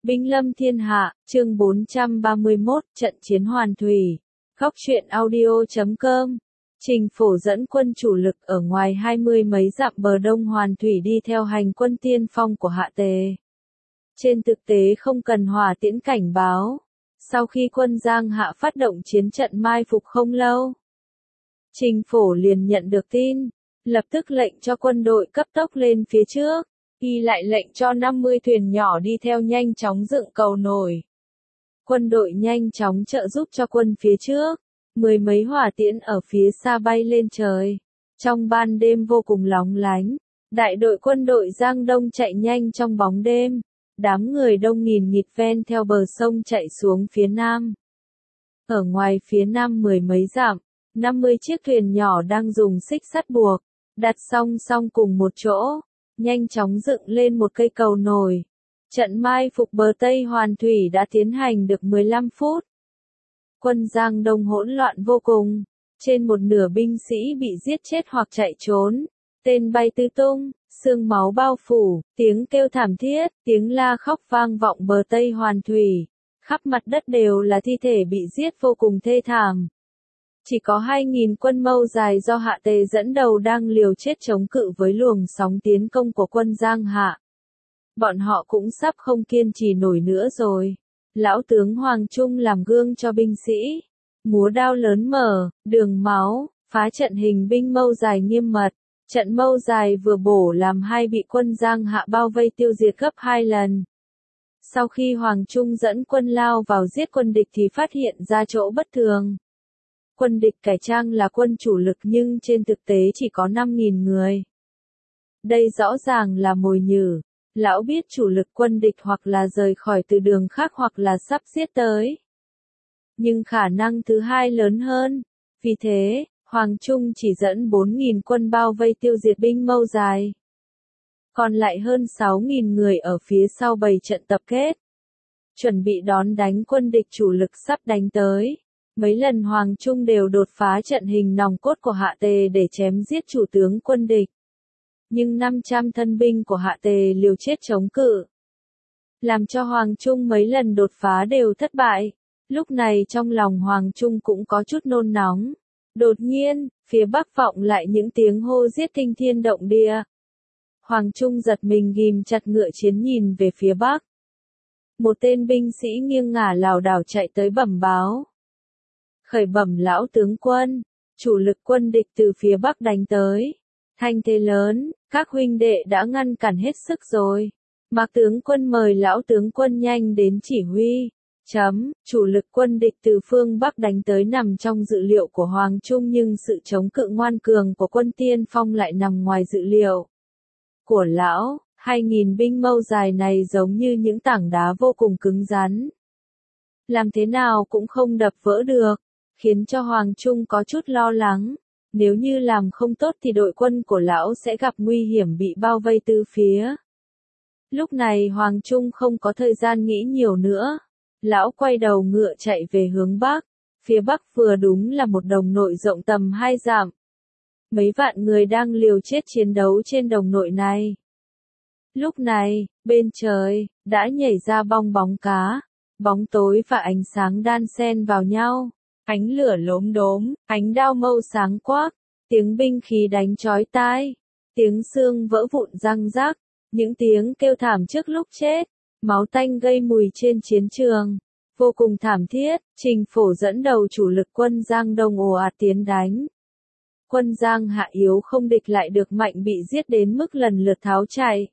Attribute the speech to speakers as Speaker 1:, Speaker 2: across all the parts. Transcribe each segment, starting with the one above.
Speaker 1: Binh lâm thiên hạ, chương 431, trận chiến Hoàn Thủy. Góc truyện audio.com. Trình Phổ dẫn quân chủ lực ở ngoài 20 mấy dặm bờ đông Hoàn Thủy đi theo hành quân tiên phong của Hạ Tề. Trên thực tế không cần hỏa tiễn cảnh báo. Sau khi quân Giang Hạ phát động chiến trận mai phục không lâu, Trình Phổ liền nhận được tin, lập tức lệnh cho quân đội cấp tốc lên phía trước. Y lại lệnh cho 50 thuyền nhỏ đi theo nhanh chóng dựng cầu nổi. Quân đội nhanh chóng trợ giúp cho quân phía trước. Mười mấy hỏa tiễn ở phía xa bay lên trời. Trong ban đêm vô cùng lóng lánh, đại đội quân đội Giang Đông chạy nhanh trong bóng đêm. Đám người đông nghìn nghịt ven theo bờ sông chạy xuống phía nam. Ở ngoài phía nam mười mấy dặm, 50 chiếc thuyền nhỏ đang dùng xích sắt buộc, đặt song song cùng một chỗ, nhanh chóng dựng lên một cây cầu nổi. Trận mai phục bờ Tây Hoàn Thủy đã tiến hành được 15 phút. Quân Giang Đông hỗn loạn vô cùng, trên một nửa binh sĩ bị giết chết hoặc chạy trốn, tên bay tứ tung, xương máu bao phủ, tiếng kêu thảm thiết, tiếng la khóc vang vọng bờ Tây Hoàn Thủy, khắp mặt đất đều là thi thể bị giết vô cùng thê thảm. Chỉ có 2.000 quân Mâu Dài do Hạ Tề dẫn đầu đang liều chết chống cự với luồng sóng tiến công của quân Giang Hạ. Bọn họ cũng sắp không kiên trì nổi nữa rồi. Lão tướng Hoàng Trung làm gương cho binh sĩ. Múa đao lớn mở, đường máu, phá trận hình binh Mâu Dài nghiêm mật. Trận Mâu Dài vừa bổ làm hai bị quân Giang Hạ bao vây tiêu diệt gấp 2 lần. Sau khi Hoàng Trung dẫn quân lao vào giết quân địch thì phát hiện ra chỗ bất thường. Quân địch cải trang là quân chủ lực nhưng trên thực tế chỉ có 5.000 người. Đây rõ ràng là mồi nhử. Lão biết chủ lực quân địch hoặc là rời khỏi từ đường khác hoặc là sắp giết tới. Nhưng khả năng thứ hai lớn hơn. Vì thế, Hoàng Trung chỉ dẫn 4.000 quân bao vây tiêu diệt binh Mâu Dài. Còn lại hơn 6.000 người ở phía sau bày trận tập kết. Chuẩn bị đón đánh quân địch chủ lực sắp đánh tới. Mấy lần Hoàng Trung đều đột phá trận hình nòng cốt của Hạ Tề để chém giết chủ tướng quân địch. Nhưng 500 thân binh của Hạ Tề liều chết chống cự, làm cho Hoàng Trung mấy lần đột phá đều thất bại. Lúc này trong lòng Hoàng Trung cũng có chút nôn nóng. Đột nhiên, phía bắc vọng lại những tiếng hô giết kinh thiên động địa. Hoàng Trung giật mình ghim chặt ngựa chiến nhìn về phía bắc. Một tên binh sĩ nghiêng ngả lảo đảo chạy tới bẩm báo. Khởi bẩm lão tướng quân, chủ lực quân địch từ phía bắc đánh tới. Thanh thế lớn, các huynh đệ đã ngăn cản hết sức rồi. Mạc tướng quân mời lão tướng quân nhanh đến chỉ huy. Chủ lực quân địch từ phương Bắc đánh tới nằm trong dự liệu của Hoàng Trung nhưng sự chống cự ngoan cường của quân tiên phong lại nằm ngoài dự liệu của lão. 2.000 binh Mâu Dài này giống như những tảng đá vô cùng cứng rắn. Làm thế nào cũng không đập vỡ được, khiến cho Hoàng Trung có chút lo lắng. Nếu như làm không tốt thì đội quân của lão sẽ gặp nguy hiểm bị bao vây từ phía. Lúc này Hoàng Trung không có thời gian nghĩ nhiều nữa. Lão quay đầu ngựa chạy về hướng Bắc. Phía Bắc vừa đúng là một đồng nội rộng tầm 2 dặm. Mấy vạn người đang liều chết chiến đấu trên đồng nội này. Lúc này, bên trời, đã nhảy ra bong bóng cá. Bóng tối và ánh sáng đan xen vào nhau. Ánh lửa lốm đốm, ánh đao mâu sáng quắc, tiếng binh khí đánh chói tai, tiếng xương vỡ vụn răng rắc, những tiếng kêu thảm trước lúc chết, máu tanh gây mùi trên chiến trường, vô cùng thảm thiết. Trình Phổ dẫn đầu chủ lực quân Giang Đông ồ ạt tiến đánh. Quân Giang Hạ yếu không địch lại được mạnh bị giết đến mức lần lượt tháo chạy.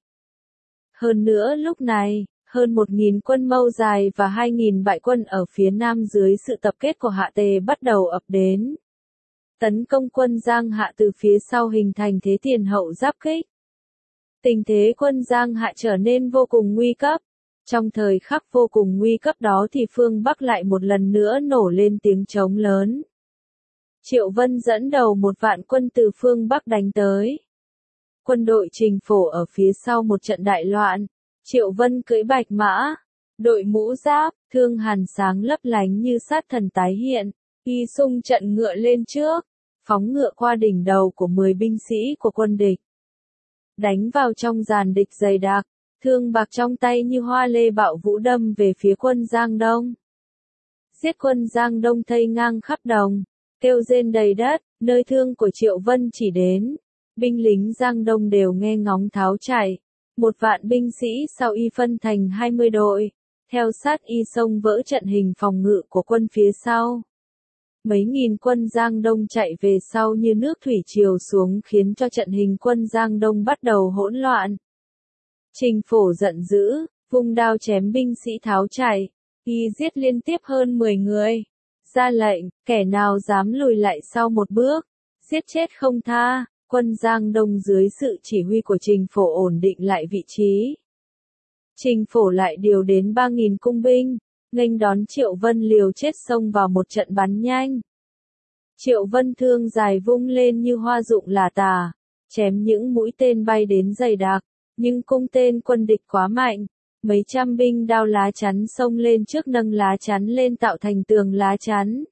Speaker 1: Hơn nữa lúc này, hơn 1.000 quân Mâu Dài và 2.000 bại quân ở phía nam dưới sự tập kết của Hạ Tề bắt đầu ập đến. Tấn công quân Giang Hạ từ phía sau hình thành thế tiền hậu giáp kích. Tình thế quân Giang Hạ trở nên vô cùng nguy cấp. Trong thời khắc vô cùng nguy cấp đó thì phương Bắc lại một lần nữa nổ lên tiếng trống lớn. Triệu Vân dẫn đầu 1 vạn quân từ phương Bắc đánh tới. Quân đội Trình Phổ ở phía sau một trận đại loạn. Triệu Vân cưỡi bạch mã, đội mũ giáp, thương hàn sáng lấp lánh như sát thần tái hiện. Y xung trận ngựa lên trước, phóng ngựa qua đỉnh đầu của 10 binh sĩ của quân địch. Đánh vào trong dàn địch dày đặc, thương bạc trong tay như hoa lê bạo vũ đâm về phía quân Giang Đông. Giết quân Giang Đông thây ngang khắp đồng, kêu rên đầy đất, nơi thương của Triệu Vân chỉ đến. Binh lính Giang Đông đều nghe ngóng tháo chạy. 1.000 binh sĩ sau y phân thành 20 đội, theo sát y xông vỡ trận hình phòng ngự của quân phía sau. Mấy nghìn quân Giang Đông chạy về sau như nước thủy triều xuống khiến cho trận hình quân Giang Đông bắt đầu hỗn loạn. Trình Phổ giận dữ, vung đao chém binh sĩ tháo chạy, y giết liên tiếp hơn 10 người. Ra lệnh, kẻ nào dám lùi lại sau một bước, giết chết không tha. Quân Giang Đông dưới sự chỉ huy của Trình Phổ ổn định lại vị trí. Trình Phổ lại điều đến 3.000 cung binh, nghênh đón Triệu Vân liều chết xông vào một trận bắn nhanh. Triệu Vân thương dài vung lên như hoa rụng là tà, chém những mũi tên bay đến dày đặc, nhưng cung tên quân địch quá mạnh. Mấy trăm binh đao lá chắn xông lên trước nâng lá chắn lên tạo thành tường lá chắn.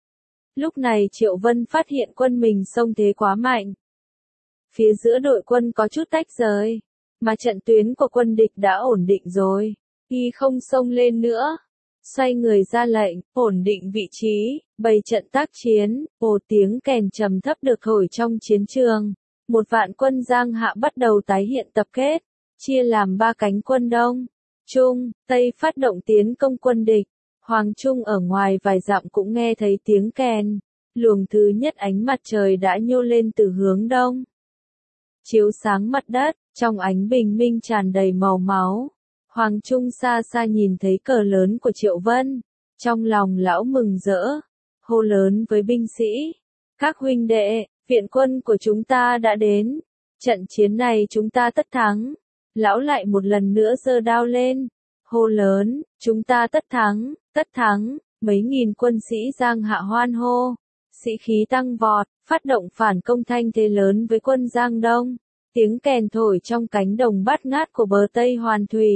Speaker 1: Lúc này Triệu Vân phát hiện quân mình xông thế quá mạnh. Phía giữa đội quân có chút tách rời, mà trận tuyến của quân địch đã ổn định rồi. Y không xông lên nữa. Xoay người ra lệnh, ổn định vị trí, bày trận tác chiến. Ồ, tiếng kèn trầm thấp được thổi trong chiến trường. 1.000 quân Giang Hạ bắt đầu tái hiện tập kết, chia làm 3 cánh quân Đông, Trung, Tây phát động tiến công quân địch. Hoàng Trung ở ngoài vài dặm cũng nghe thấy tiếng kèn. Luồng thứ nhất ánh mặt trời đã nhô lên từ hướng đông, chiếu sáng mặt đất, trong ánh bình minh tràn đầy màu máu. Hoàng Trung xa xa nhìn thấy cờ lớn của Triệu Vân, trong lòng lão mừng rỡ, hô lớn với binh sĩ: các huynh đệ, viện quân của chúng ta đã đến, trận chiến này chúng ta tất thắng. Lão lại một lần nữa giơ đao lên, hô lớn: chúng ta tất thắng, tất thắng. Mấy nghìn quân sĩ Giang Hạ hoan hô, sĩ khí tăng vọt, phát động phản công thanh thế lớn với quân Giang Đông. Tiếng kèn thổi trong cánh đồng bát ngát của bờ Tây Hoàn Thủy.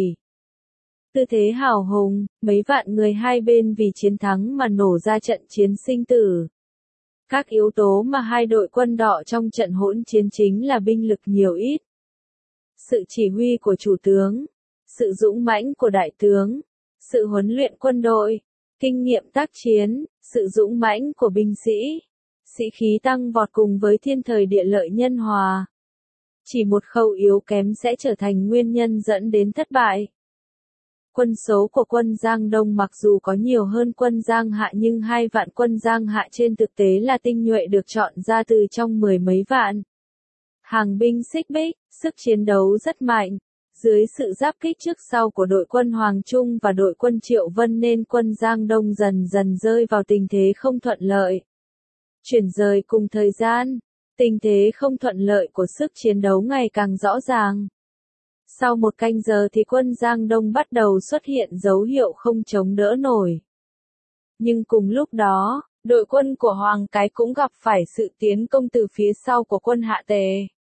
Speaker 1: Tư thế hào hùng, mấy vạn người hai bên vì chiến thắng mà nổ ra trận chiến sinh tử. Các yếu tố mà hai đội quân đỏ trong trận hỗn chiến chính là binh lực nhiều ít, sự chỉ huy của chủ tướng, sự dũng mãnh của đại tướng, sự huấn luyện quân đội, kinh nghiệm tác chiến, sự dũng mãnh của binh sĩ, sĩ khí tăng vọt cùng với thiên thời địa lợi nhân hòa. Chỉ một khâu yếu kém sẽ trở thành nguyên nhân dẫn đến thất bại. Quân số của quân Giang Đông mặc dù có nhiều hơn quân Giang Hạ nhưng 2.000 quân Giang Hạ trên thực tế là tinh nhuệ được chọn ra từ trong 10 mấy vạn. Hàng binh xích bích, sức chiến đấu rất mạnh. Dưới sự giáp kích trước sau của đội quân Hoàng Trung và đội quân Triệu Vân nên quân Giang Đông dần dần rơi vào tình thế không thuận lợi. Chuyển rời cùng thời gian, tình thế không thuận lợi của sức chiến đấu ngày càng rõ ràng. Sau một canh giờ thì quân Giang Đông bắt đầu xuất hiện dấu hiệu không chống đỡ nổi. Nhưng cùng lúc đó, đội quân của Hoàng Cái cũng gặp phải sự tiến công từ phía sau của quân Hạ Tề.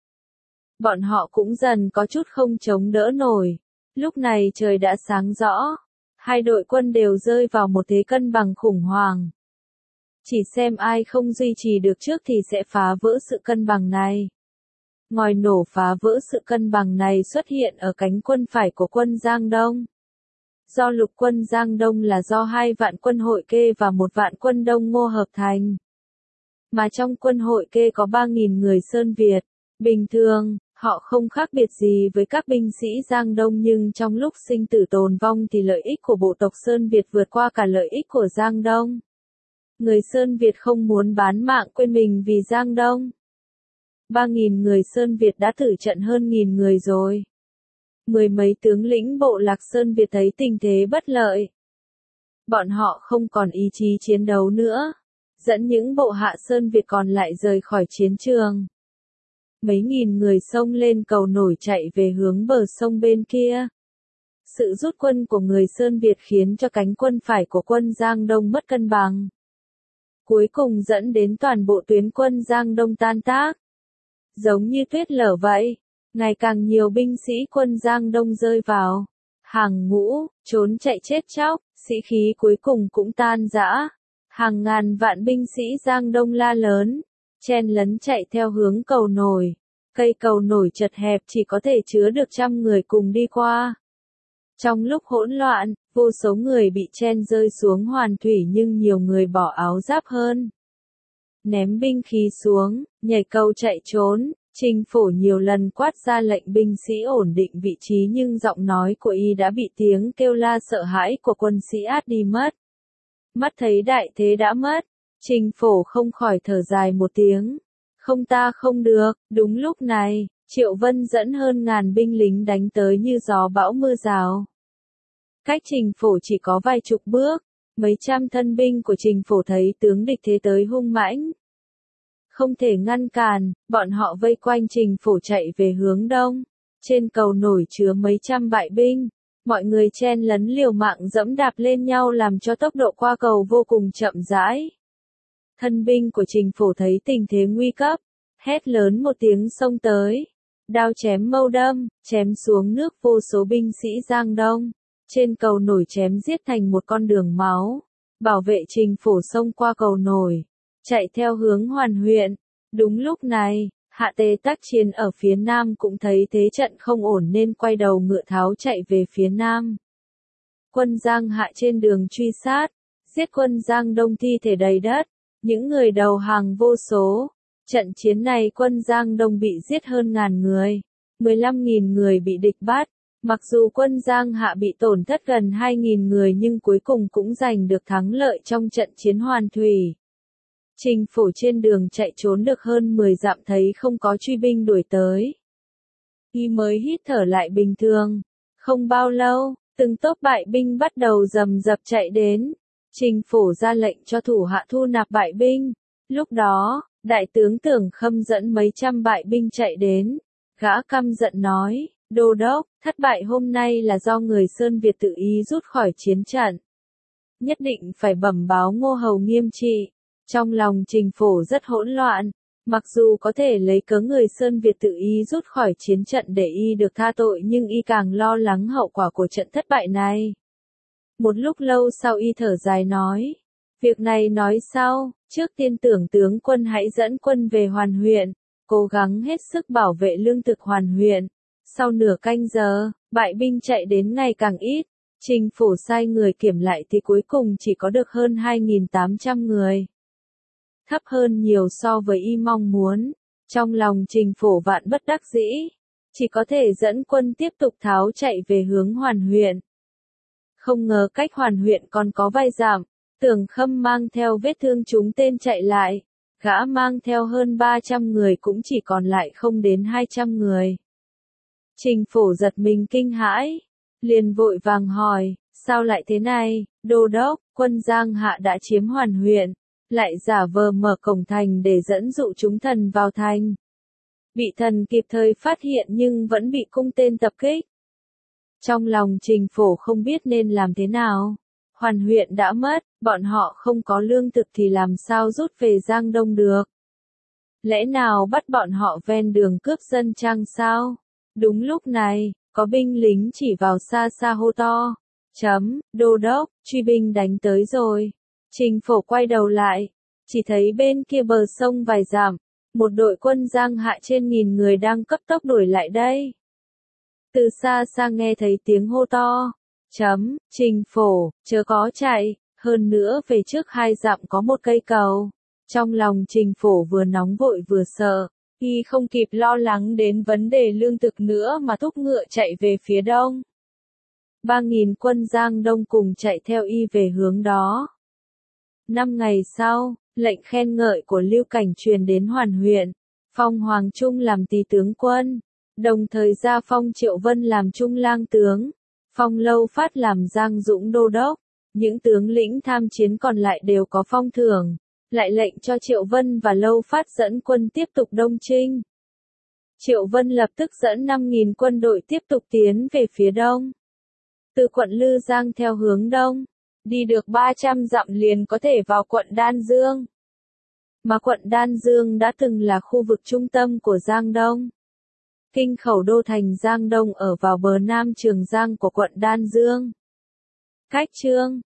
Speaker 1: Bọn họ cũng dần có chút không chống đỡ nổi. Lúc này trời đã sáng rõ. Hai đội quân đều rơi vào một thế cân bằng khủng hoảng. Chỉ xem ai không duy trì được trước thì sẽ phá vỡ sự cân bằng này. Ngòi nổ phá vỡ sự cân bằng này xuất hiện ở cánh quân phải của quân Giang Đông. Do lục quân Giang Đông là do 2.000 quân Hội Kê và 1.000 quân Đông Ngô hợp thành. Mà trong quân Hội Kê có 3.000 người Sơn Việt. Bình thường, họ không khác biệt gì với các binh sĩ Giang Đông nhưng trong lúc sinh tử tồn vong thì lợi ích của bộ tộc Sơn Việt vượt qua cả lợi ích của Giang Đông. Người Sơn Việt không muốn bán mạng quên mình vì Giang Đông. 3.000 người Sơn Việt đã tử trận hơn 1.000 người rồi. Mười mấy tướng lĩnh bộ lạc Sơn Việt thấy tình thế bất lợi. Bọn họ không còn ý chí chiến đấu nữa, dẫn những bộ hạ Sơn Việt còn lại rời khỏi chiến trường. Mấy nghìn người xông lên cầu nổi chạy về hướng bờ sông bên kia. Sự rút quân của người Sơn Việt khiến cho cánh quân phải của quân Giang Đông mất cân bằng. Cuối cùng dẫn đến toàn bộ tuyến quân Giang Đông tan tác. Giống như tuyết lở vậy, ngày càng nhiều binh sĩ quân Giang Đông rơi vào hàng ngũ, trốn chạy chết chóc, sĩ khí cuối cùng cũng tan rã. Hàng ngàn vạn binh sĩ Giang Đông la lớn, chen lấn chạy theo hướng cầu nổi. Cây cầu nổi chật hẹp chỉ có thể chứa được 100 người cùng đi qua. Trong lúc hỗn loạn, vô số người bị chen rơi xuống hoàn thủy nhưng nhiều người bỏ áo giáp hơn. Ném binh khí xuống, nhảy cầu chạy trốn, Trình Phổ nhiều lần quát ra lệnh binh sĩ ổn định vị trí nhưng giọng nói của y đã bị tiếng kêu la sợ hãi của quân sĩ át đi mất. Mắt thấy đại thế đã mất, Trình Phổ không khỏi thở dài một tiếng. Không ta không được, đúng lúc này, Triệu Vân dẫn hơn 1000 binh lính đánh tới như gió bão mưa rào. Cách Trình Phổ chỉ có vài chục bước, mấy trăm thân binh của Trình Phổ thấy tướng địch thế tới hung mãnh. Không thể ngăn cản, bọn họ vây quanh Trình Phổ chạy về hướng đông. Trên cầu nổi chứa mấy trăm bại binh, mọi người chen lấn liều mạng dẫm đạp lên nhau làm cho tốc độ qua cầu vô cùng chậm rãi. Thân binh của Trình Phổ thấy tình thế nguy cấp, hét lớn một tiếng xông tới. Đao chém mâu đâm, chém xuống nước vô số binh sĩ Giang Đông. Trên cầu nổi chém giết thành một con đường máu. Bảo vệ Trình Phổ xông qua cầu nổi, chạy theo hướng Hoàn huyện. Đúng lúc này, Hạ Tề tác chiến ở phía nam cũng thấy thế trận không ổn nên quay đầu ngựa tháo chạy về phía nam. Quân Giang Hạ trên đường truy sát, giết quân Giang Đông thi thể đầy đất, những người đầu hàng vô số. Trận chiến này quân Giang Đông bị giết hơn 1000 người, 15.000 người bị địch bắt. Mặc dù quân Giang Hạ bị tổn thất gần 2.000 người nhưng cuối cùng cũng giành được thắng lợi trong trận chiến Hoàn Thủy. Trình Phổ trên đường chạy trốn được hơn 10 dặm thấy không có truy binh đuổi tới. Y mới hít thở lại bình thường. Không bao lâu, từng tốp bại binh bắt đầu rầm rập chạy đến. Trình Phổ ra lệnh cho thủ hạ thu nạp bại binh. Lúc đó, đại tướng Tưởng Khâm dẫn mấy trăm bại binh chạy đến. Gã căm giận nói, Đô đốc, thất bại hôm nay là do người Sơn Việt tự ý rút khỏi chiến trận. Nhất định phải bẩm báo Ngô Hầu nghiêm trị. Trong lòng Trình Phổ rất hỗn loạn, mặc dù có thể lấy cớ người Sơn Việt tự ý rút khỏi chiến trận để y được tha tội nhưng y càng lo lắng hậu quả của trận thất bại này. Một lúc lâu sau y thở dài nói, việc này nói sau, trước tiên tưởng tướng quân hãy dẫn quân về Hoàn huyện, cố gắng hết sức bảo vệ lương thực Hoàn huyện. Sau nửa canh giờ, bại binh chạy đến ngày càng ít, Trình Phổ sai người kiểm lại thì cuối cùng chỉ có được hơn 2.800 người. Thấp hơn nhiều so với y mong muốn. Trong lòng Trình Phổ vạn bất đắc dĩ, chỉ có thể dẫn quân tiếp tục tháo chạy về hướng Hoàn huyện. Không ngờ cách Hoàn huyện còn có vài dặm, Tưởng Khâm mang theo vết thương trúng tên chạy lại, gã mang theo hơn 300 người cũng chỉ còn lại không đến 200 người. Trình Phổ giật mình kinh hãi, liền vội vàng hỏi, sao lại thế này, Đô đốc, quân Giang Hạ đã chiếm Hoàn huyện, lại giả vờ mở cổng thành để dẫn dụ chúng thần vào thành. Bị thần kịp thời phát hiện nhưng vẫn bị cung tên tập kích. Trong lòng Trình Phổ không biết nên làm thế nào. Hoàn huyện đã mất, bọn họ không có lương thực thì làm sao rút về Giang Đông được. Lẽ nào bắt bọn họ ven đường cướp dân chăng sao? Đúng lúc này, có binh lính chỉ vào xa xa hô to. Đô đốc, truy binh đánh tới rồi. Trình Phổ quay đầu lại, chỉ thấy bên kia bờ sông vài dặm, một đội quân Giang Hạ trên 1000 người đang cấp tốc đuổi lại đây. Từ xa xa nghe thấy tiếng hô to. Trình Phổ, chớ có chạy, hơn nữa về trước 2 dặm có một cây cầu. Trong lòng Trình Phổ vừa nóng vội vừa sợ, y không kịp lo lắng đến vấn đề lương thực nữa mà thúc ngựa chạy về phía đông. 3000 quân Giang Đông cùng chạy theo y về hướng đó. 5 ngày sau, lệnh khen ngợi của Lưu Cảnh truyền đến Hoàn huyện, phong Hoàng Trung làm tỳ tướng quân, đồng thời gia phong Triệu Vân làm trung lang tướng, phong Lâu Phát làm Giang Dũng đô đốc, những tướng lĩnh tham chiến còn lại đều có phong thưởng, lại lệnh cho Triệu Vân và Lâu Phát dẫn quân tiếp tục đông chinh. Triệu Vân lập tức dẫn 5000 quân đội tiếp tục tiến về phía đông. Từ quận Lư Giang theo hướng đông, đi được 300 dặm liền có thể vào quận Đan Dương. Mà quận Đan Dương đã từng là khu vực trung tâm của Giang Đông. Kinh khẩu đô thành Giang Đông ở vào bờ nam Trường Giang của quận Đan Dương. Cách chương